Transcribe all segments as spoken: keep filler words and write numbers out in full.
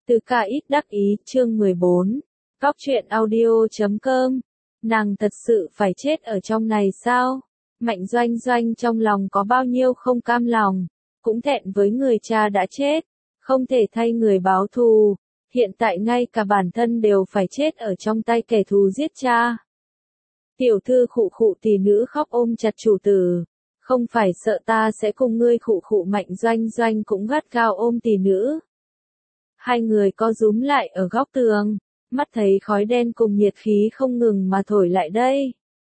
Từ ca ít đắc ý, chương mười bốn. Góc truyện audio chấm com. Nàng thật sự phải chết ở trong này sao? Mạnh Doanh Doanh trong lòng có bao nhiêu không cam lòng, cũng thẹn với người cha đã chết, không thể thay người báo thù, hiện tại ngay cả bản thân đều phải chết ở trong tay kẻ thù giết cha. Tiểu thư khụ khụ tỷ nữ khóc ôm chặt chủ tử, không phải sợ ta sẽ cùng ngươi khụ khụ. Mạnh Doanh Doanh cũng gắt gao ôm tỷ nữ. Hai người co rúm lại ở góc tường, mắt thấy khói đen cùng nhiệt khí không ngừng mà thổi lại đây,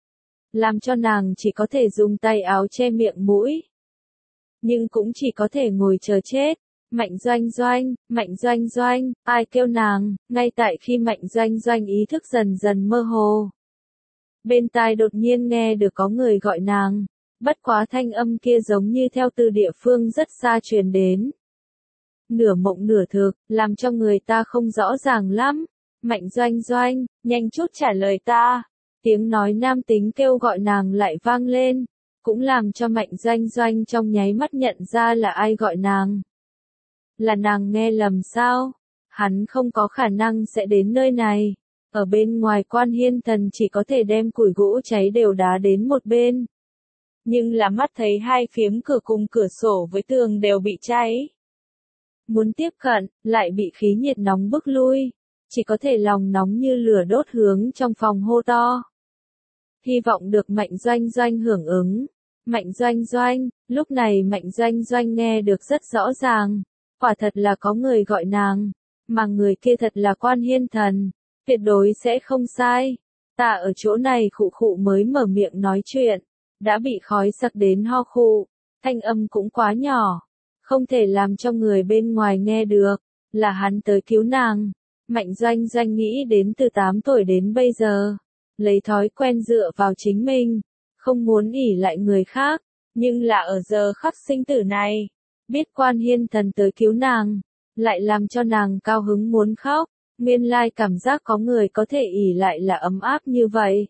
làm cho nàng chỉ có thể dùng tay áo che miệng mũi, nhưng cũng chỉ có thể ngồi chờ chết. Mạnh Doanh Doanh, Mạnh Doanh Doanh, ai kêu nàng? Ngay tại khi Mạnh Doanh Doanh ý thức dần dần mơ hồ, bên tai đột nhiên nghe được có người gọi nàng, bất quá thanh âm kia giống như theo từ địa phương rất xa truyền đến, nửa mộng nửa thực, làm cho người ta không rõ ràng lắm. Mạnh Doanh Doanh, nhanh chút trả lời ta. Tiếng nói nam tính kêu gọi nàng lại vang lên, cũng làm cho Mạnh Doanh Doanh trong nháy mắt nhận ra là ai gọi nàng. Là nàng nghe lầm sao? Hắn không có khả năng sẽ đến nơi này. Ở bên ngoài Quan Hiên Thần chỉ có thể đem củi gỗ cháy đều đá đến một bên. Nhưng là mắt thấy hai phiếm cửa cùng cửa sổ với tường đều bị cháy. Muốn tiếp cận, lại bị khí nhiệt nóng bức lui, chỉ có thể lòng nóng như lửa đốt hướng trong phòng hô to. Hy vọng được Mạnh Doanh Doanh hưởng ứng. Mạnh Doanh Doanh, lúc này Mạnh Doanh Doanh nghe được rất rõ ràng, quả thật là có người gọi nàng, mà người kia thật là Quan Hiên Thần, tuyệt đối sẽ không sai. Ta ở chỗ này khụ khụ mới mở miệng nói chuyện, đã bị khói sặc đến ho khụ, thanh âm cũng quá nhỏ, không thể làm cho người bên ngoài nghe được, là hắn tới cứu nàng. Mạnh Doanh Doanh nghĩ đến từ tám tuổi đến bây giờ, lấy thói quen dựa vào chính mình, không muốn ỷ lại người khác, nhưng là ở giờ khắc sinh tử này, biết Quan Hiên Thần tới cứu nàng, lại làm cho nàng cao hứng muốn khóc, nguyên lai cảm giác có người có thể ỷ lại là ấm áp như vậy.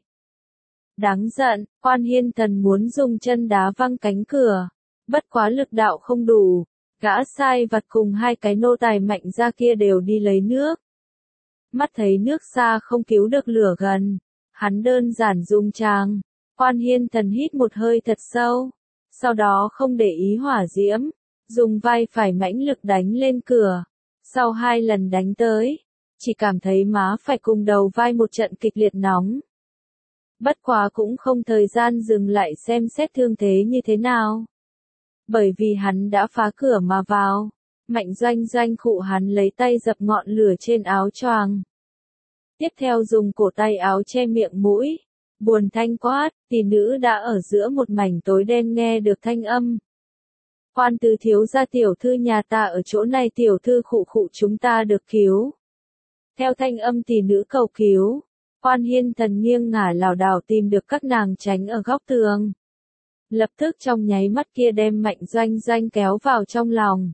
Đáng giận, Quan Hiên Thần muốn dùng chân đá văng cánh cửa, bất quá lực đạo không đủ, gã sai vặt cùng hai cái nô tài Mạnh ra kia đều đi lấy nước. Mắt thấy nước xa không cứu được lửa gần, hắn đơn giản dùng tràng. Quan Hiên Thần hít một hơi thật sâu, sau đó không để ý hỏa diễm, dùng vai phải mãnh lực đánh lên cửa. Sau hai lần đánh tới, chỉ cảm thấy má phải cùng đầu vai một trận kịch liệt nóng. Bất quá cũng không thời gian dừng lại xem xét thương thế như thế nào. Bởi vì hắn đã phá cửa mà vào, Mạnh Doanh Doanh khụ hắn lấy tay dập ngọn lửa trên áo choàng. Tiếp theo dùng cổ tay áo che miệng mũi, buồn thanh quát, tỷ nữ đã ở giữa một mảnh tối đen nghe được thanh âm. Quan tứ thiếu gia tiểu thư nhà ta ở chỗ này, tiểu thư khụ khụ chúng ta được cứu. Theo thanh âm tỷ nữ cầu cứu, Quan Hiên Thần nghiêng ngả lảo đảo tìm được các nàng tránh ở góc tường. Lập tức trong nháy mắt kia đem Mạnh Doanh Doanh kéo vào trong lòng.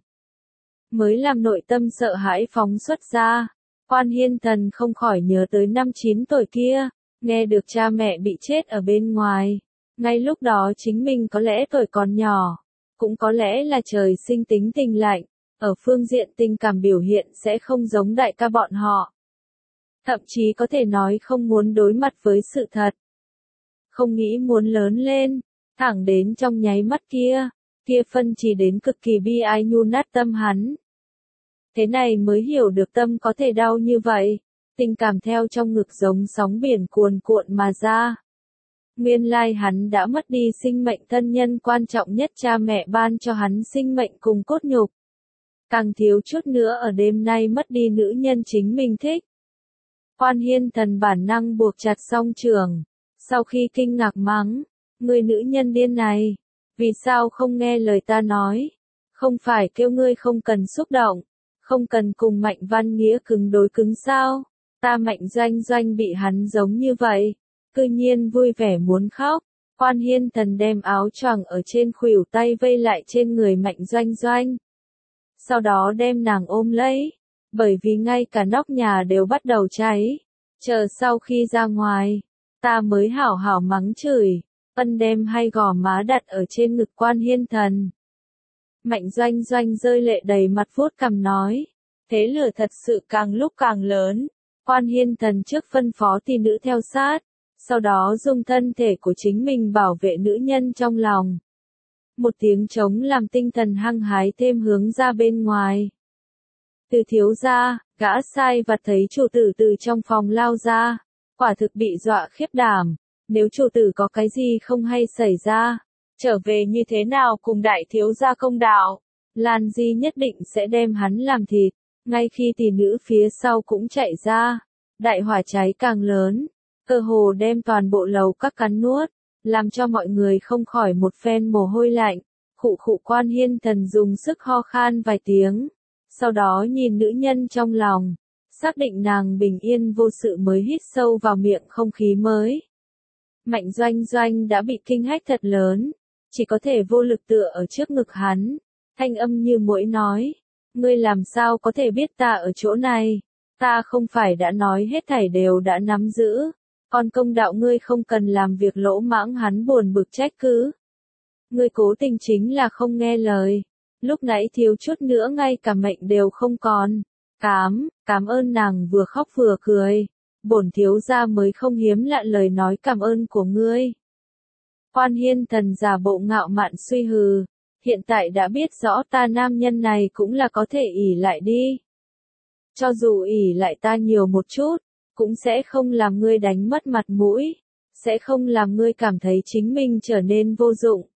Mới làm nội tâm sợ hãi phóng xuất ra, Quan Hiên Thần không khỏi nhớ tới năm chín tuổi kia, nghe được cha mẹ bị chết ở bên ngoài. Ngay lúc đó chính mình có lẽ tuổi còn nhỏ, cũng có lẽ là trời sinh tính tình lạnh, ở phương diện tình cảm biểu hiện sẽ không giống đại ca bọn họ. Thậm chí có thể nói không muốn đối mặt với sự thật. Không nghĩ muốn lớn lên, thẳng đến trong nháy mắt kia, kia phân chỉ đến cực kỳ bi ai nhu nát tâm hắn. Thế này mới hiểu được tâm có thể đau như vậy, tình cảm theo trong ngực giống sóng biển cuồn cuộn mà ra. Nguyên lai hắn đã mất đi sinh mệnh thân nhân quan trọng nhất, cha mẹ ban cho hắn sinh mệnh cùng cốt nhục. Càng thiếu chút nữa ở đêm nay mất đi nữ nhân chính mình thích. Quan Hiên Thần bản năng buộc chặt song trường, sau khi kinh ngạc mắng, người nữ nhân điên này, vì sao không nghe lời ta nói, không phải kêu ngươi không cần xúc động, không cần cùng Mạnh Văn Nghĩa cứng đối cứng sao, ta Mạnh Doanh Doanh bị hắn giống như vậy, cư nhiên vui vẻ muốn khóc. Quan Hiên Thần đem áo choàng ở trên khuỷu tay vây lại trên người Mạnh Doanh Doanh, sau đó đem nàng ôm lấy, bởi vì ngay cả nóc nhà đều bắt đầu cháy, chờ sau khi ra ngoài, ta mới hảo hảo mắng chửi, ân đem hai gò má đặt ở trên ngực Quan Hiên Thần. Mạnh Doanh Doanh rơi lệ đầy mặt vuốt cằm nói, Thế lửa thật sự càng lúc càng lớn. Quan Hiên Thần trước phân phó tỷ nữ theo sát, sau đó dùng thân thể của chính mình bảo vệ nữ nhân trong lòng. Một tiếng trống làm tinh thần hăng hái thêm hướng ra bên ngoài. Từ thiếu gia, gã sai vặt thấy chủ tử từ trong phòng lao ra, quả thực bị dọa khiếp đảm. Nếu chủ tử có cái gì không hay xảy ra, trở về như thế nào cùng đại thiếu gia công đạo, Lan Di nhất định sẽ đem hắn làm thịt. Ngay khi tỷ nữ phía sau cũng chạy ra, đại hỏa cháy càng lớn, cơ hồ đem toàn bộ lầu các cắn nuốt, làm cho mọi người không khỏi một phen mồ hôi lạnh. Khụ khụ. Quan Hiên Thần dùng sức ho khan vài tiếng, sau đó nhìn nữ nhân trong lòng, xác định nàng bình yên vô sự mới hít sâu vào miệng không khí mới. Mạnh Doanh Doanh đã bị kinh hách thật lớn, chỉ có thể vô lực tựa ở trước ngực hắn, thanh âm như muỗi nói, ngươi làm sao có thể biết ta ở chỗ này, ta không phải đã nói hết thảy đều đã nắm giữ, còn công đạo ngươi không cần làm việc lỗ mãng. Hắn buồn bực trách cứ. Ngươi cố tình chính là không nghe lời, lúc nãy thiếu chút nữa ngay cả mệnh đều không còn. Cám, cảm ơn. Nàng vừa khóc vừa cười, bổn thiếu gia mới không hiếm lạ lời nói cảm ơn của ngươi. Quan Hiên Thần giả bộ ngạo mạn suy hừ, hiện tại đã biết rõ ta nam nhân này cũng là có thể ỷ lại đi. Cho dù ỷ lại ta nhiều một chút, cũng sẽ không làm ngươi đánh mất mặt mũi, sẽ không làm ngươi cảm thấy chính mình trở nên vô dụng.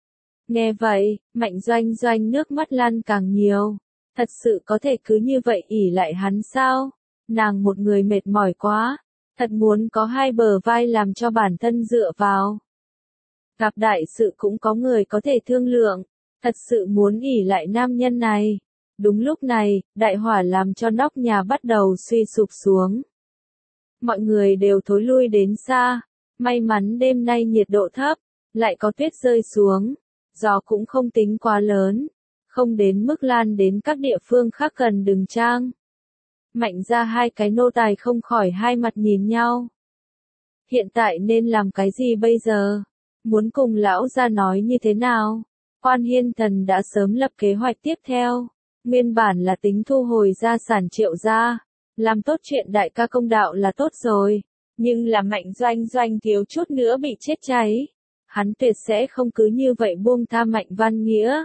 Nghe vậy, Mạnh Doanh Doanh nước mắt lan càng nhiều. Thật sự có thể cứ như vậy ỷ lại hắn sao? Nàng một người mệt mỏi quá, thật muốn có hai bờ vai làm cho bản thân dựa vào. Gặp đại sự cũng có người có thể thương lượng, thật sự muốn ỷ lại nam nhân này. Đúng lúc này, đại hỏa làm cho nóc nhà bắt đầu suy sụp xuống. Mọi người đều thối lui đến xa, may mắn đêm nay nhiệt độ thấp, lại có tuyết rơi xuống, gió cũng không tính quá lớn, không đến mức lan đến các địa phương khác gần Đường Trang. Mạnh ra hai cái nô tài không khỏi hai mặt nhìn nhau. Hiện tại nên làm cái gì bây giờ? Muốn cùng lão gia nói như thế nào? Quan Hiên Thần đã sớm lập kế hoạch tiếp theo, nguyên bản là tính thu hồi gia sản Triệu gia, làm tốt chuyện đại ca công đạo là tốt rồi, nhưng là Mạnh Doanh Doanh thiếu chút nữa bị chết cháy, hắn tuyệt sẽ không cứ như vậy buông tha Mạnh Văn Nghĩa.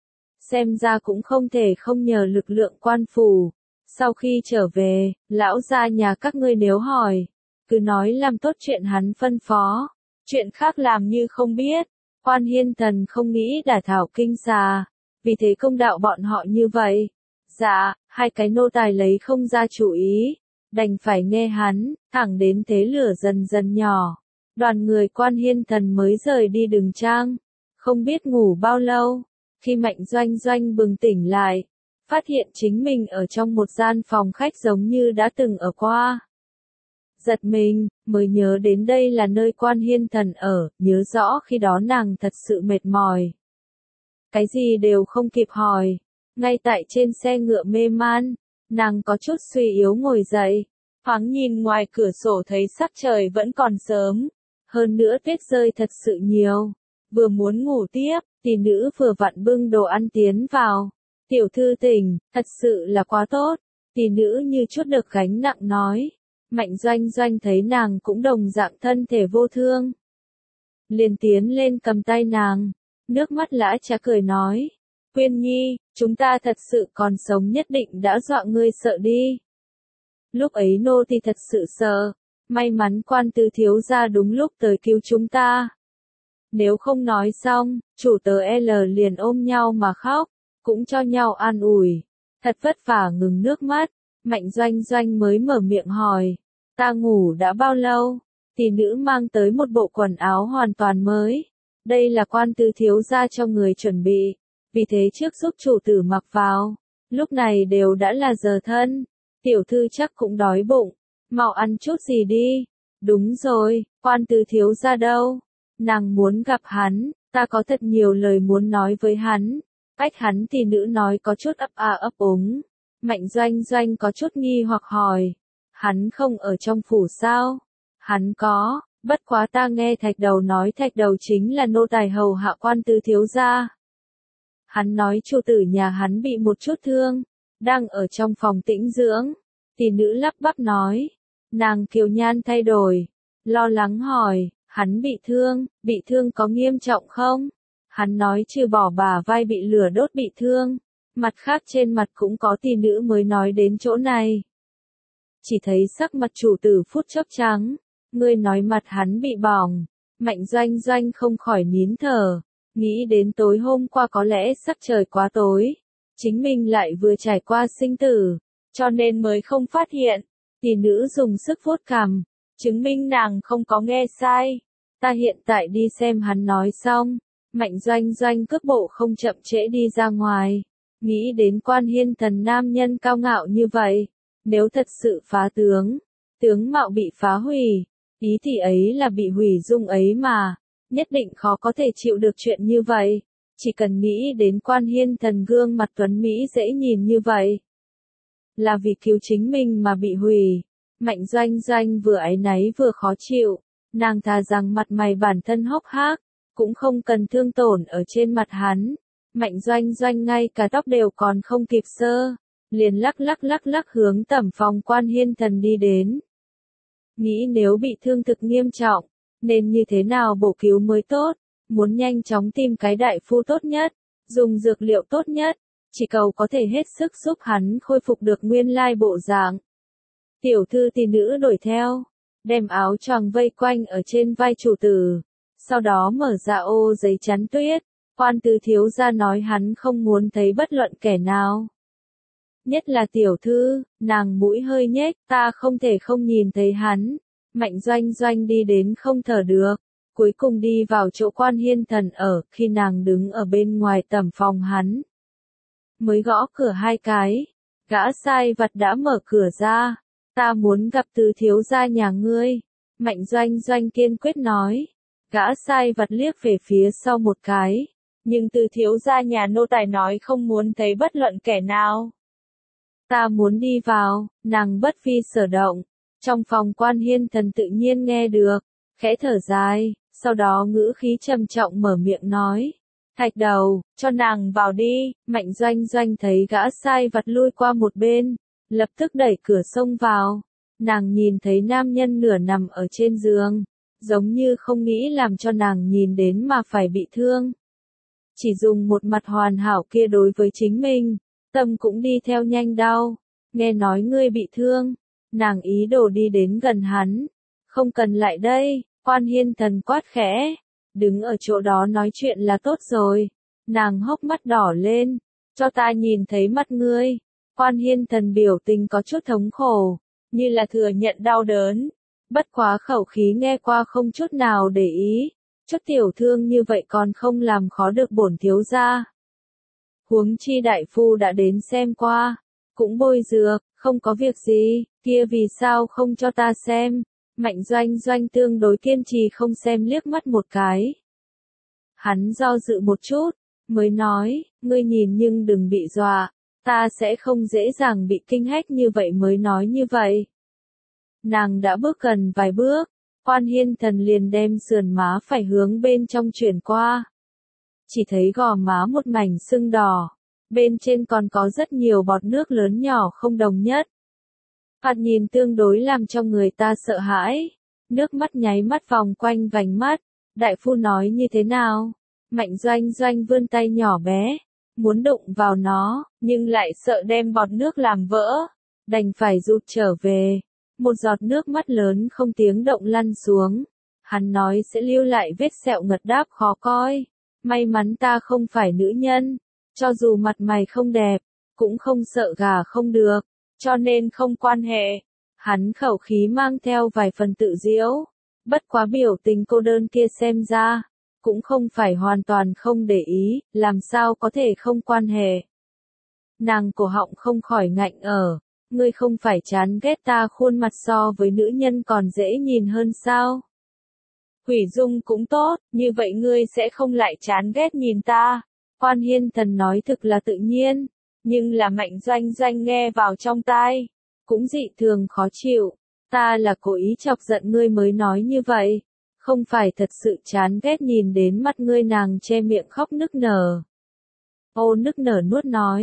Xem ra cũng không thể không nhờ lực lượng quan phủ. Sau khi trở về, lão gia nhà các ngươi nếu hỏi, cứ nói làm tốt chuyện hắn phân phó, chuyện khác làm như không biết. Quan Hiên Thần không nghĩ đả thảo kinh xà, vì thế công đạo bọn họ như vậy. Dạ, hai cái nô tài lấy không ra chủ ý, đành phải nghe hắn, thẳng đến thế lửa dần dần nhỏ. Đoàn người Quan Hiên Thần mới rời đi Đường Trang, không biết ngủ bao lâu, khi Mạnh Doanh Doanh bừng tỉnh lại, phát hiện chính mình ở trong một gian phòng khách giống như đã từng ở qua. Giật mình, mới nhớ đến đây là nơi Quan Hiên Thần ở, nhớ rõ khi đó nàng thật sự mệt mỏi. Cái gì đều không kịp hỏi, ngay tại trên xe ngựa mê man, nàng có chút suy yếu ngồi dậy, thoáng nhìn ngoài cửa sổ thấy sắc trời vẫn còn sớm, hơn nữa tuyết rơi thật sự nhiều, vừa muốn ngủ tiếp, tỷ nữ vừa vặn bưng đồ ăn tiến vào. Tiểu thư tỉnh, thật sự là quá tốt, tỷ nữ như chút được gánh nặng nói. Mạnh Doanh Doanh thấy nàng cũng đồng dạng thân thể vô thương, liền tiến lên cầm tay nàng, nước mắt lã chả cười nói, Quyên Nhi, chúng ta thật sự còn sống nhất định đã dọa ngươi sợ đi. Lúc ấy nô thì thật sự sợ, may mắn Quan Tư thiếu gia đúng lúc tới cứu chúng ta. Nếu không nói xong, chủ tớ L liền ôm nhau mà khóc, cũng cho nhau an ủi, thật vất vả ngừng nước mắt. Mạnh Doanh Doanh mới mở miệng hỏi, ta ngủ đã bao lâu? Tỷ nữ mang tới một bộ quần áo hoàn toàn mới, đây là Quan Tư thiếu gia cho người chuẩn bị, vì thế trước giúp chủ tử mặc vào, lúc này đều đã là giờ thân, tiểu thư chắc cũng đói bụng, mau ăn chút gì đi. Đúng rồi, Quan Tư thiếu gia đâu? Nàng muốn gặp hắn, ta có thật nhiều lời muốn nói với hắn. Cách hắn thì nữ nói có chút ấp a ấp úng. Mạnh Doanh Doanh có chút nghi hoặc hỏi, hắn không ở trong phủ sao? Hắn có, bất quá ta nghe Thạch Đầu nói Thạch Đầu chính là nô tài hầu hạ Quan Tư thiếu gia. Hắn nói chủ tử nhà hắn bị một chút thương, đang ở trong phòng tĩnh dưỡng. Tỷ nữ lắp bắp nói. Nàng kiều nhan thay đổi, lo lắng hỏi, hắn bị thương, bị thương có nghiêm trọng không? Hắn nói trừ bỏ bả vai bị lửa đốt bị thương, mặt khác trên mặt cũng có. Tỷ nữ mới nói đến chỗ này. Chỉ thấy sắc mặt chủ tử phút chốc trắng, ngươi nói mặt hắn bị bỏng, Mạnh Doanh Doanh không khỏi nín thở, nghĩ đến tối hôm qua có lẽ sắc trời quá tối, chính mình lại vừa trải qua sinh tử, cho nên mới không phát hiện. Tỷ nữ dùng sức vuốt cằm, chứng minh nàng không có nghe sai. Ta hiện tại đi xem hắn. Nói xong, Mạnh Doanh Doanh cước bộ không chậm trễ đi ra ngoài, nghĩ đến Quan Hiên Thần nam nhân cao ngạo như vậy, nếu thật sự phá tướng, tướng mạo bị phá hủy, ý thì ấy là bị hủy dung ấy mà, nhất định khó có thể chịu được chuyện như vậy. Chỉ cần nghĩ đến Quan Hiên Thần gương mặt tuấn Mỹ dễ nhìn như vậy, là vì cứu chính mình mà bị hủy. Mạnh Doanh Doanh vừa áy náy vừa khó chịu, nàng thà rằng mặt mày bản thân hốc hác, cũng không cần thương tổn ở trên mặt hắn. Mạnh Doanh Doanh ngay cả tóc đều còn không kịp sơ, liền lắc lắc lắc lắc hướng tẩm phòng Quan Hiên Thần đi đến. Nghĩ nếu bị thương thực nghiêm trọng, nên như thế nào bổ cứu mới tốt, muốn nhanh chóng tìm cái đại phu tốt nhất, dùng dược liệu tốt nhất, chỉ cầu có thể hết sức giúp hắn khôi phục được nguyên lai bộ dạng. Tiểu thư tỷ nữ đuổi theo, đem áo choàng vây quanh ở trên vai chủ tử, sau đó mở ra ô giấy chắn tuyết. Quan tứ thiếu gia nói hắn không muốn thấy bất luận kẻ nào, nhất là tiểu thư. Nàng mũi hơi nhếch, ta không thể không nhìn thấy hắn. Mạnh Doanh Doanh đi đến không thở được, cuối cùng đi vào chỗ Quan Hiên Thần ở. Khi nàng đứng ở bên ngoài tẩm phòng hắn, mới gõ cửa hai cái, gã sai vặt đã mở cửa ra. Ta muốn gặp tứ thiếu gia nhà ngươi, Mạnh Doanh Doanh kiên quyết nói. Gã sai vặt liếc về phía sau một cái, nhưng tứ thiếu gia nhà nô tài nói không muốn thấy bất luận kẻ nào. Ta muốn đi vào. Nàng bất vi sở động. Trong phòng Quan Hiên Thần tự nhiên nghe được, khẽ thở dài, sau đó ngữ khí trầm trọng mở miệng nói. Thạch đầu, cho nàng vào đi. Mạnh Doanh Doanh thấy gã sai vặt lui qua một bên, lập tức đẩy cửa xông vào. Nàng nhìn thấy nam nhân nửa nằm ở trên giường, giống như không nghĩ làm cho nàng nhìn đến mà phải bị thương. Chỉ dùng một mặt hoàn hảo kia đối với chính mình, tâm cũng đi theo nhanh đau. Nghe nói ngươi bị thương, nàng ý đồ đi đến gần hắn. Không cần lại đây, Quan Hiên Thần quát khẽ. Đứng ở chỗ đó nói chuyện là tốt rồi. Nàng hốc mắt đỏ lên, cho ta nhìn thấy mắt ngươi. Quan Hiên Thần biểu tình có chút thống khổ, như là thừa nhận đau đớn. Bất quá khẩu khí nghe qua không chút nào để ý. Chút tiểu thương như vậy còn không làm khó được bổn thiếu gia. Huống chi đại phu đã đến xem qua, cũng bôi dược, không có việc gì, kia vì sao không cho ta xem. Mạnh Doanh Doanh tương đối kiên trì không xem liếc mắt một cái. Hắn do dự một chút, mới nói, ngươi nhìn nhưng đừng bị dọa, ta sẽ không dễ dàng bị kinh hách như vậy mới nói như vậy. Nàng đã bước gần vài bước, Quan Hiên Thần liền đem sườn má phải hướng bên trong chuyển qua. Chỉ thấy gò má một mảnh sưng đỏ, bên trên còn có rất nhiều bọt nước lớn nhỏ không đồng nhất. Thoạt nhìn tương đối làm cho người ta sợ hãi, nước mắt nháy mắt vòng quanh vành mắt. Đại phu nói như thế nào? Mạnh Doanh Doanh vươn tay nhỏ bé, muốn đụng vào nó, nhưng lại sợ đem bọt nước làm vỡ, đành phải rụt trở về. Một giọt nước mắt lớn không tiếng động lăn xuống. Hắn nói sẽ lưu lại vết sẹo ngật đáp khó coi. May mắn ta không phải nữ nhân, cho dù mặt mày không đẹp, cũng không sợ gà không được, cho nên không quan hệ. Hắn khẩu khí mang theo vài phần tự giễu, bất quá biểu tình cô đơn kia xem ra, cũng không phải hoàn toàn không để ý, làm sao có thể không quan hệ. Nàng cổ họng không khỏi ngạnh ở, ngươi không phải chán ghét ta khuôn mặt so với nữ nhân còn dễ nhìn hơn sao? Hủy dung cũng tốt, như vậy ngươi sẽ không lại chán ghét nhìn ta. Quan Hiên Thần nói thực là tự nhiên, nhưng là Mạnh Doanh Doanh nghe vào trong tai, cũng dị thường khó chịu. Ta là cố ý chọc giận ngươi mới nói như vậy, không phải thật sự chán ghét nhìn đến mắt ngươi. Nàng che miệng khóc nức nở. Ô nức nở nuốt nói,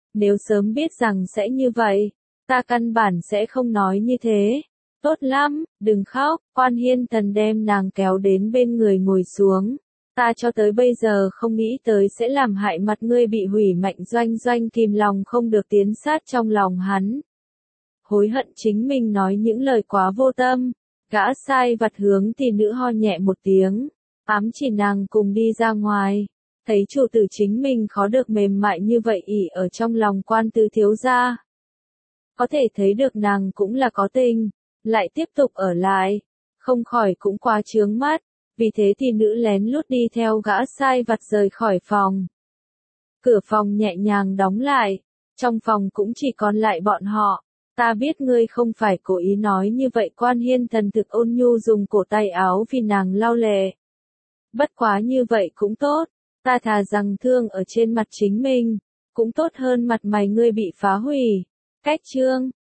Nếu sớm biết rằng sẽ như vậy, ta căn bản sẽ không nói như thế. Tốt lắm, đừng khóc, Quan Hiên Thần đem nàng kéo đến bên người ngồi xuống. Ta cho tới bây giờ không nghĩ tới sẽ làm hại mặt ngươi bị hủy. Mạnh Doanh Doanh kìm lòng không được tiến sát trong lòng hắn. Hối hận chính mình nói những lời quá vô tâm, gã sai vặt hướng tỷ nữ ho nhẹ một tiếng, ám chỉ nàng cùng đi ra ngoài. Thấy chủ tử chính mình khó được mềm mại như vậy ỉ ở trong lòng Quan tứ thiếu gia. Có thể thấy được nàng cũng là có tình, lại tiếp tục ở lại, không khỏi cũng quá chướng mắt, vì thế thì nữ lén lút đi theo gã sai vặt rời khỏi phòng. Cửa phòng nhẹ nhàng đóng lại, trong phòng cũng chỉ còn lại bọn họ. Ta biết ngươi không phải cố ý nói như vậy. Quan Hiên Thần thực ôn nhu dùng cổ tay áo vì nàng lau lệ. Bất quá như vậy cũng tốt, ta thà rằng thương ở trên mặt chính mình, cũng tốt hơn mặt mày ngươi bị phá hủy. Cách chương